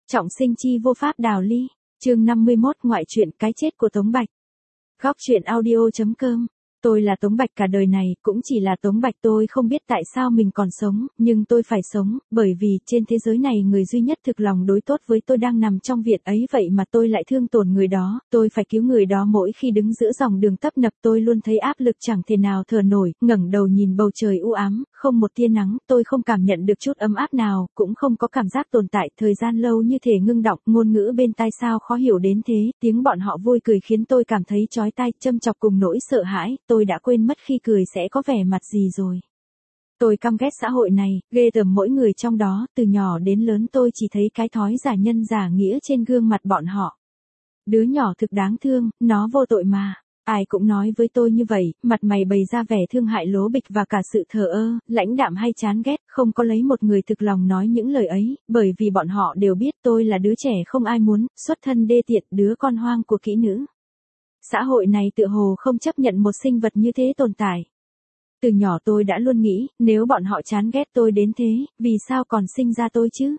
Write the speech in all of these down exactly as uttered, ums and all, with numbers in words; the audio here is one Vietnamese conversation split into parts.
Trọng sinh chi vô pháp đào ly. Chương năm mươi mốt ngoại truyện cái chết của Tống Bạch. Góc truyện audio chấm com. Tôi là Tống Bạch cả đời này, cũng chỉ là Tống Bạch, tôi không biết tại sao mình còn sống, nhưng tôi phải sống, bởi vì trên thế giới này người duy nhất thực lòng đối tốt với tôi đang nằm trong viện ấy, vậy mà tôi lại thương tổn người đó, tôi phải cứu người đó. Mỗi khi đứng giữa dòng đường tấp nập tôi luôn thấy áp lực chẳng thể nào thở nổi, ngẩng đầu nhìn bầu trời u ám, không một tia nắng, tôi không cảm nhận được chút ấm áp nào, cũng không có cảm giác tồn tại, thời gian lâu như thể ngưng đọng, ngôn ngữ bên tai sao khó hiểu đến thế, tiếng bọn họ vui cười khiến tôi cảm thấy chói tai, châm chọc cùng nỗi sợ hãi. Tôi đã quên mất khi cười sẽ có vẻ mặt gì rồi. Tôi căm ghét xã hội này, ghê tởm mỗi người trong đó, từ nhỏ đến lớn tôi chỉ thấy cái thói giả nhân giả nghĩa trên gương mặt bọn họ. Đứa nhỏ thực đáng thương, nó vô tội mà. Ai cũng nói với tôi như vậy, mặt mày bày ra vẻ thương hại lố bịch và cả sự thờ ơ, lãnh đạm hay chán ghét, không có lấy một người thực lòng nói những lời ấy, bởi vì bọn họ đều biết tôi là đứa trẻ không ai muốn, xuất thân đê tiện, đứa con hoang của kỹ nữ. Xã hội này tựa hồ không chấp nhận một sinh vật như thế tồn tại. Từ nhỏ tôi đã luôn nghĩ, nếu bọn họ chán ghét tôi đến thế, vì sao còn sinh ra tôi chứ?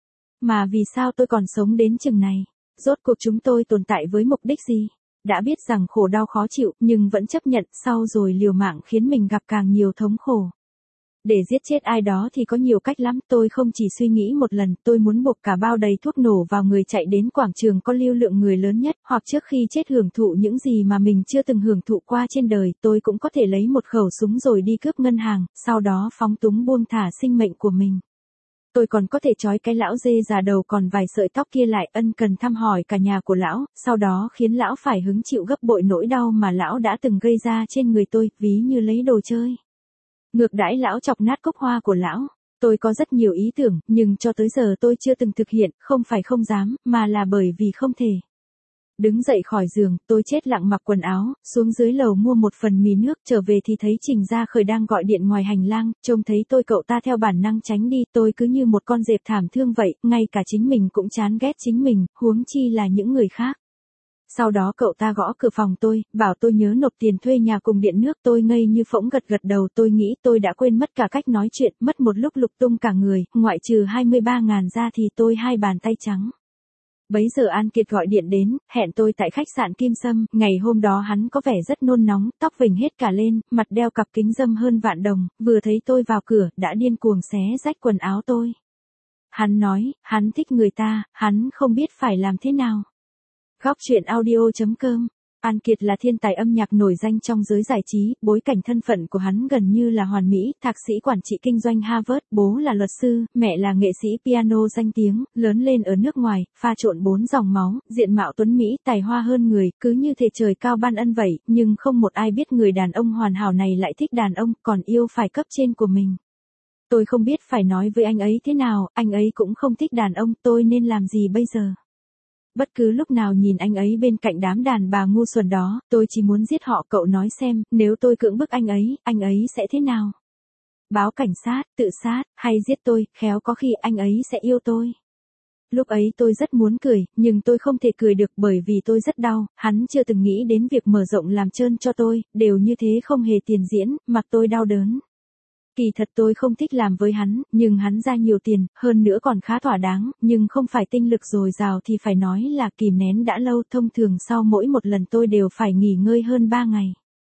Mà vì sao tôi còn sống đến chừng này? Rốt cuộc chúng tôi tồn tại với mục đích gì? Đã biết rằng khổ đau khó chịu, nhưng vẫn chấp nhận, sau rồi liều mạng khiến mình gặp càng nhiều thống khổ. Để giết chết ai đó thì có nhiều cách lắm, tôi không chỉ suy nghĩ một lần, tôi muốn buộc cả bao đầy thuốc nổ vào người chạy đến quảng trường có lưu lượng người lớn nhất, hoặc trước khi chết hưởng thụ những gì mà mình chưa từng hưởng thụ qua trên đời, tôi cũng có thể lấy một khẩu súng rồi đi cướp ngân hàng, sau đó phóng túng buông thả sinh mệnh của mình. Tôi còn có thể trói cái lão dê già đầu còn vài sợi tóc kia lại, ân cần thăm hỏi cả nhà của lão, sau đó khiến lão phải hứng chịu gấp bội nỗi đau mà lão đã từng gây ra trên người tôi, ví như lấy đồ chơi. Ngược đãi lão, chọc nát cốc hoa của lão. Tôi có rất nhiều ý tưởng, nhưng cho tới giờ tôi chưa từng thực hiện, không phải không dám, mà là bởi vì không thể. Đứng dậy khỏi giường, tôi chết lặng mặc quần áo, xuống dưới lầu mua một phần mì nước, trở về thì thấy Trình Gia Khởi đang gọi điện ngoài hành lang, trông thấy tôi cậu ta theo bản năng tránh đi, tôi cứ như một con dẹp thảm thương vậy, ngay cả chính mình cũng chán ghét chính mình, huống chi là những người khác. Sau đó cậu ta gõ cửa phòng tôi, bảo tôi nhớ nộp tiền thuê nhà cùng điện nước, tôi ngây như phỗng gật gật đầu, tôi nghĩ tôi đã quên mất cả cách nói chuyện, mất một lúc lục tung cả người, ngoại trừ hai mươi ba ngàn ra thì tôi hai bàn tay trắng. Bấy giờ An Kiệt gọi điện đến, hẹn tôi tại khách sạn Kim Sâm, ngày hôm đó hắn có vẻ rất nôn nóng, tóc vểnh hết cả lên, mặt đeo cặp kính râm hơn vạn đồng, vừa thấy tôi vào cửa, đã điên cuồng xé rách quần áo tôi. Hắn nói, hắn thích người ta, hắn không biết phải làm thế nào. Góc truyện audio chấm com. An Kiệt là thiên tài âm nhạc nổi danh trong giới giải trí, bối cảnh thân phận của hắn gần như là hoàn mỹ, thạc sĩ quản trị kinh doanh Harvard, bố là luật sư, mẹ là nghệ sĩ piano danh tiếng, lớn lên ở nước ngoài, pha trộn bốn dòng máu, diện mạo tuấn mỹ, tài hoa hơn người, cứ như thể trời cao ban ân vậy, nhưng không một ai biết người đàn ông hoàn hảo này lại thích đàn ông, còn yêu phải cấp trên của mình. Tôi không biết phải nói với anh ấy thế nào, anh ấy cũng không thích đàn ông, tôi nên làm gì bây giờ? Bất cứ lúc nào nhìn anh ấy bên cạnh đám đàn bà ngu xuẩn đó, tôi chỉ muốn giết họ. Cậu nói xem, nếu tôi cưỡng bức anh ấy, anh ấy sẽ thế nào? Báo cảnh sát, tự sát, hay giết tôi, khéo có khi anh ấy sẽ yêu tôi. Lúc ấy tôi rất muốn cười, nhưng tôi không thể cười được bởi vì tôi rất đau, hắn chưa từng nghĩ đến việc mở rộng làm trơn cho tôi, đều như thế không hề tiền diễn, mặc tôi đau đớn. Kỳ thật tôi không thích làm với hắn, nhưng hắn ra nhiều tiền, hơn nữa còn khá thỏa đáng, nhưng không phải tinh lực dồi dào thì phải nói là kìm nén đã lâu, thông thường sau mỗi một lần tôi đều phải nghỉ ngơi hơn ba ngày.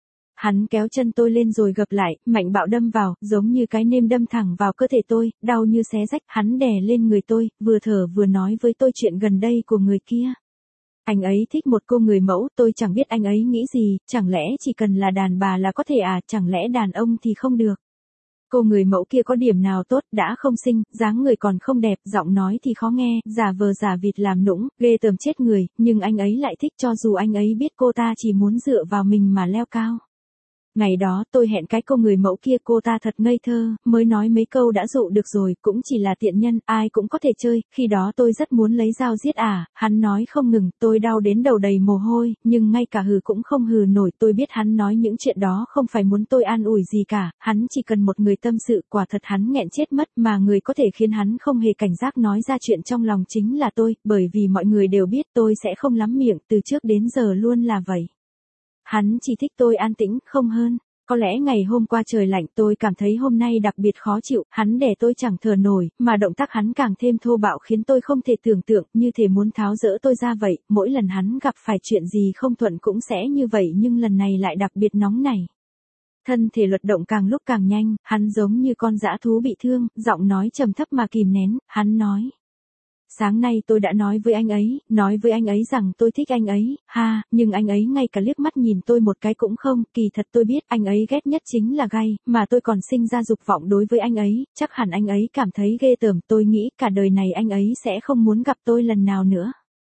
Hắn kéo chân tôi lên rồi gập lại, mạnh bạo đâm vào, giống như cái nêm đâm thẳng vào cơ thể tôi, đau như xé rách, hắn đè lên người tôi, vừa thở vừa nói với tôi chuyện gần đây của người kia. Anh ấy thích một cô người mẫu, tôi chẳng biết anh ấy nghĩ gì, chẳng lẽ chỉ cần là đàn bà là có thể à, chẳng lẽ đàn ông thì không được. Cô người mẫu kia có điểm nào tốt, đã không xinh, dáng người còn không đẹp, giọng nói thì khó nghe, giả vờ giả vịt làm nũng, ghê tởm chết người, nhưng anh ấy lại thích cho dù anh ấy biết cô ta chỉ muốn dựa vào mình mà leo cao. Ngày đó tôi hẹn cái cô người mẫu kia, cô ta thật ngây thơ, mới nói mấy câu đã dụ được rồi, cũng chỉ là tiện nhân, ai cũng có thể chơi, khi đó tôi rất muốn lấy dao giết ả, hắn nói không ngừng, tôi đau đến đầu đầy mồ hôi, nhưng ngay cả hừ cũng không hừ nổi, tôi biết hắn nói những chuyện đó không phải muốn tôi an ủi gì cả, hắn chỉ cần một người tâm sự, quả thật hắn nghẹn chết mất, mà người có thể khiến hắn không hề cảnh giác nói ra chuyện trong lòng chính là tôi, bởi vì mọi người đều biết tôi sẽ không lắm miệng, từ trước đến giờ luôn là vậy. Hắn chỉ thích tôi an tĩnh, không hơn. Có lẽ ngày hôm qua trời lạnh tôi cảm thấy hôm nay đặc biệt khó chịu, hắn đè tôi chẳng thở nổi, mà động tác hắn càng thêm thô bạo khiến tôi không thể tưởng tượng, như thể muốn tháo dỡ tôi ra vậy, mỗi lần hắn gặp phải chuyện gì không thuận cũng sẽ như vậy nhưng lần này lại đặc biệt nóng nảy. Thân thể luật động càng lúc càng nhanh, hắn giống như con dã thú bị thương, giọng nói trầm thấp mà kìm nén, hắn nói. Sáng nay tôi đã nói với anh ấy, nói với anh ấy rằng tôi thích anh ấy, ha, nhưng anh ấy ngay cả liếc mắt nhìn tôi một cái cũng không, kỳ thật tôi biết anh ấy ghét nhất chính là gay, mà tôi còn sinh ra dục vọng đối với anh ấy, chắc hẳn anh ấy cảm thấy ghê tởm, tôi nghĩ cả đời này anh ấy sẽ không muốn gặp tôi lần nào nữa.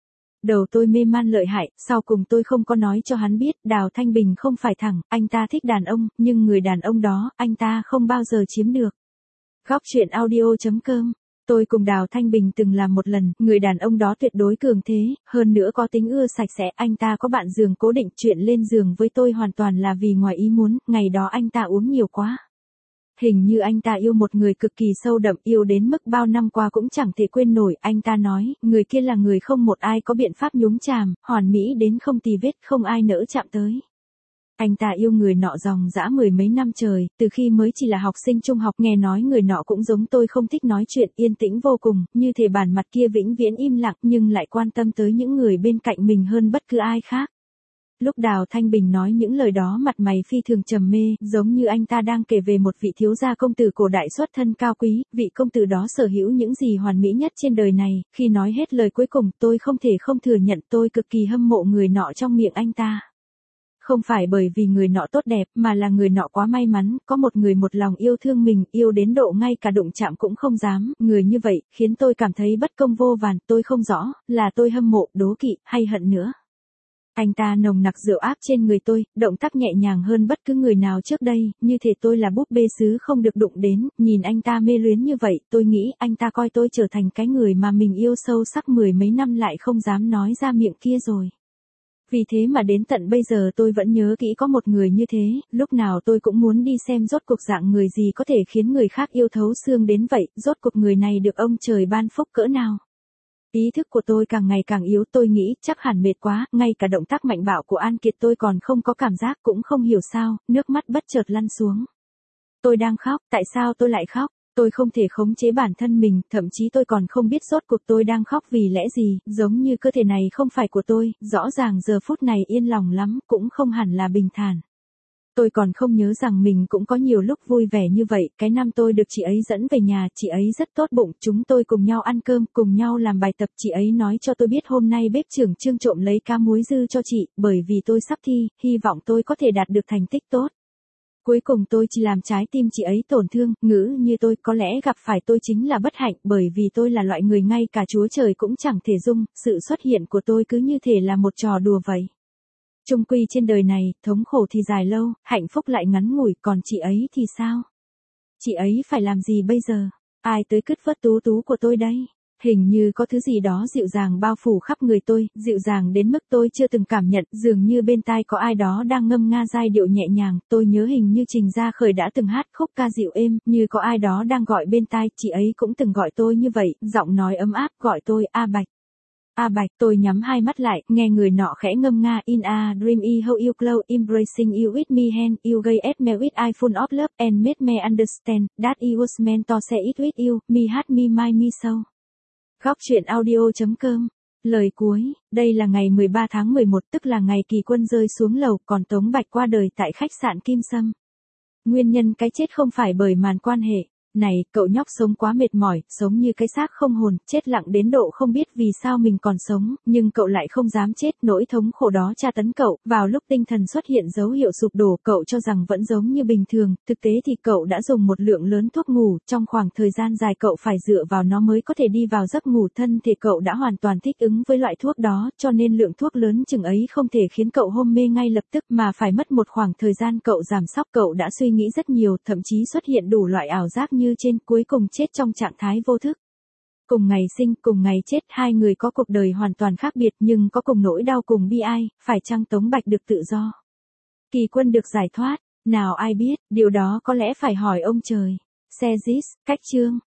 Đầu tôi mê man lợi hại, sau cùng tôi không có nói cho hắn biết, Đào Thanh Bình không phải thẳng, anh ta thích đàn ông, nhưng người đàn ông đó, anh ta không bao giờ chiếm được. Góc truyện audio chấm com. Tôi cùng Đào Thanh Bình từng làm một lần, người đàn ông đó tuyệt đối cường thế, hơn nữa có tính ưa sạch sẽ, anh ta có bạn giường cố định, chuyện lên giường với tôi hoàn toàn là vì ngoài ý muốn, ngày đó anh ta uống nhiều quá. Hình như anh ta yêu một người cực kỳ sâu đậm, yêu đến mức bao năm qua cũng chẳng thể quên nổi, anh ta nói, người kia là người không một ai có biện pháp nhúng chàm, hoàn mỹ đến không tì vết, không ai nỡ chạm tới. Anh ta yêu người nọ dòng dã mười mấy năm trời, từ khi mới chỉ là học sinh trung học, nghe nói người nọ cũng giống tôi không thích nói chuyện, yên tĩnh vô cùng, như thể bản mặt kia vĩnh viễn im lặng nhưng lại quan tâm tới những người bên cạnh mình hơn bất cứ ai khác. Lúc Đào Thanh Bình nói những lời đó mặt mày phi thường trầm mê, giống như anh ta đang kể về một vị thiếu gia công tử cổ đại xuất thân cao quý, vị công tử đó sở hữu những gì hoàn mỹ nhất trên đời này, khi nói hết lời cuối cùng tôi không thể không thừa nhận tôi cực kỳ hâm mộ người nọ trong miệng anh ta. Không phải bởi vì người nọ tốt đẹp, mà là người nọ quá may mắn, có một người một lòng yêu thương mình, yêu đến độ ngay cả đụng chạm cũng không dám, người như vậy, khiến tôi cảm thấy bất công vô vàn, tôi không rõ, là tôi hâm mộ, đố kỵ, hay hận nữa. Anh ta nồng nặc rượu áp trên người tôi, động tác nhẹ nhàng hơn bất cứ người nào trước đây, như thể tôi là búp bê sứ không được đụng đến, nhìn anh ta mê luyến như vậy, tôi nghĩ anh ta coi tôi trở thành cái người mà mình yêu sâu sắc mười mấy năm lại không dám nói ra miệng kia rồi. Vì thế mà đến tận bây giờ tôi vẫn nhớ kỹ có một người như thế, lúc nào tôi cũng muốn đi xem rốt cuộc dạng người gì có thể khiến người khác yêu thấu xương đến vậy, rốt cuộc người này được ông trời ban phúc cỡ nào. Ý thức của tôi càng ngày càng yếu, tôi nghĩ chắc hẳn mệt quá, ngay cả động tác mạnh bạo của An Kiệt tôi còn không có cảm giác, cũng không hiểu sao, nước mắt bất chợt lăn xuống. Tôi đang khóc, tại sao tôi lại khóc? Tôi không thể khống chế bản thân mình, thậm chí tôi còn không biết rốt cuộc tôi đang khóc vì lẽ gì, giống như cơ thể này không phải của tôi, rõ ràng giờ phút này yên lòng lắm, cũng không hẳn là bình thản. Tôi còn không nhớ rằng mình cũng có nhiều lúc vui vẻ như vậy, cái năm tôi được chị ấy dẫn về nhà, chị ấy rất tốt bụng, chúng tôi cùng nhau ăn cơm, cùng nhau làm bài tập, chị ấy nói cho tôi biết hôm nay bếp trưởng Trương trộm lấy cá muối dư cho chị, bởi vì tôi sắp thi, hy vọng tôi có thể đạt được thành tích tốt. Cuối cùng tôi chỉ làm trái tim chị ấy tổn thương, ngữ như tôi, có lẽ gặp phải tôi chính là bất hạnh, bởi vì tôi là loại người ngay cả Chúa Trời cũng chẳng thể dung, sự xuất hiện của tôi cứ như thể là một trò đùa vậy. Chung quy trên đời này, thống khổ thì dài lâu, hạnh phúc lại ngắn ngủi, còn chị ấy thì sao? Chị ấy phải làm gì bây giờ? Ai tới cứt vớt tú tú của tôi đây? Hình như có thứ gì đó dịu dàng bao phủ khắp người tôi, dịu dàng đến mức tôi chưa từng cảm nhận, dường như bên tai có ai đó đang ngâm nga giai điệu nhẹ nhàng, tôi nhớ hình như Trình Gia Khởi đã từng hát khúc ca dịu êm, như có ai đó đang gọi bên tai, chị ấy cũng từng gọi tôi như vậy, giọng nói ấm áp gọi tôi, A Bạch. A Bạch, tôi nhắm hai mắt lại, nghe người nọ khẽ ngâm nga, in a dream I hold you close, embracing you with me hand, you gave at me with I full of love, and made me understand, that I was meant to say it with you, me had me my me so. Góc truyện audio chấm com. Lời cuối, đây là ngày mười ba tháng mười một, tức là ngày Kỳ Quân rơi xuống lầu, còn Tống Bạch qua đời tại khách sạn Kim Sâm. Nguyên nhân cái chết không phải bởi màn quan hệ. Này, cậu nhóc sống quá mệt mỏi, sống như cái xác không hồn, chết lặng đến độ không biết vì sao mình còn sống, nhưng cậu lại không dám chết, nỗi thống khổ đó tra tấn cậu, vào lúc tinh thần xuất hiện dấu hiệu sụp đổ, cậu cho rằng vẫn giống như bình thường, thực tế thì cậu đã dùng một lượng lớn thuốc ngủ, trong khoảng thời gian dài cậu phải dựa vào nó mới có thể đi vào giấc ngủ, thân thể cậu đã hoàn toàn thích ứng với loại thuốc đó, cho nên lượng thuốc lớn chừng ấy không thể khiến cậu hôn mê ngay lập tức mà phải mất một khoảng thời gian cậu giảm sóc, cậu đã suy nghĩ rất nhiều, thậm chí xuất hiện đủ loại ảo giác như trên, cuối cùng chết trong trạng thái vô thức. Cùng ngày sinh, cùng ngày chết, hai người có cuộc đời hoàn toàn khác biệt nhưng có cùng nỗi đau cùng bi ai, phải chăng Tống Bạch được tự do? Kỳ Quân được giải thoát? Nào ai biết, điều đó có lẽ phải hỏi ông trời. Xe Zis, cách chương.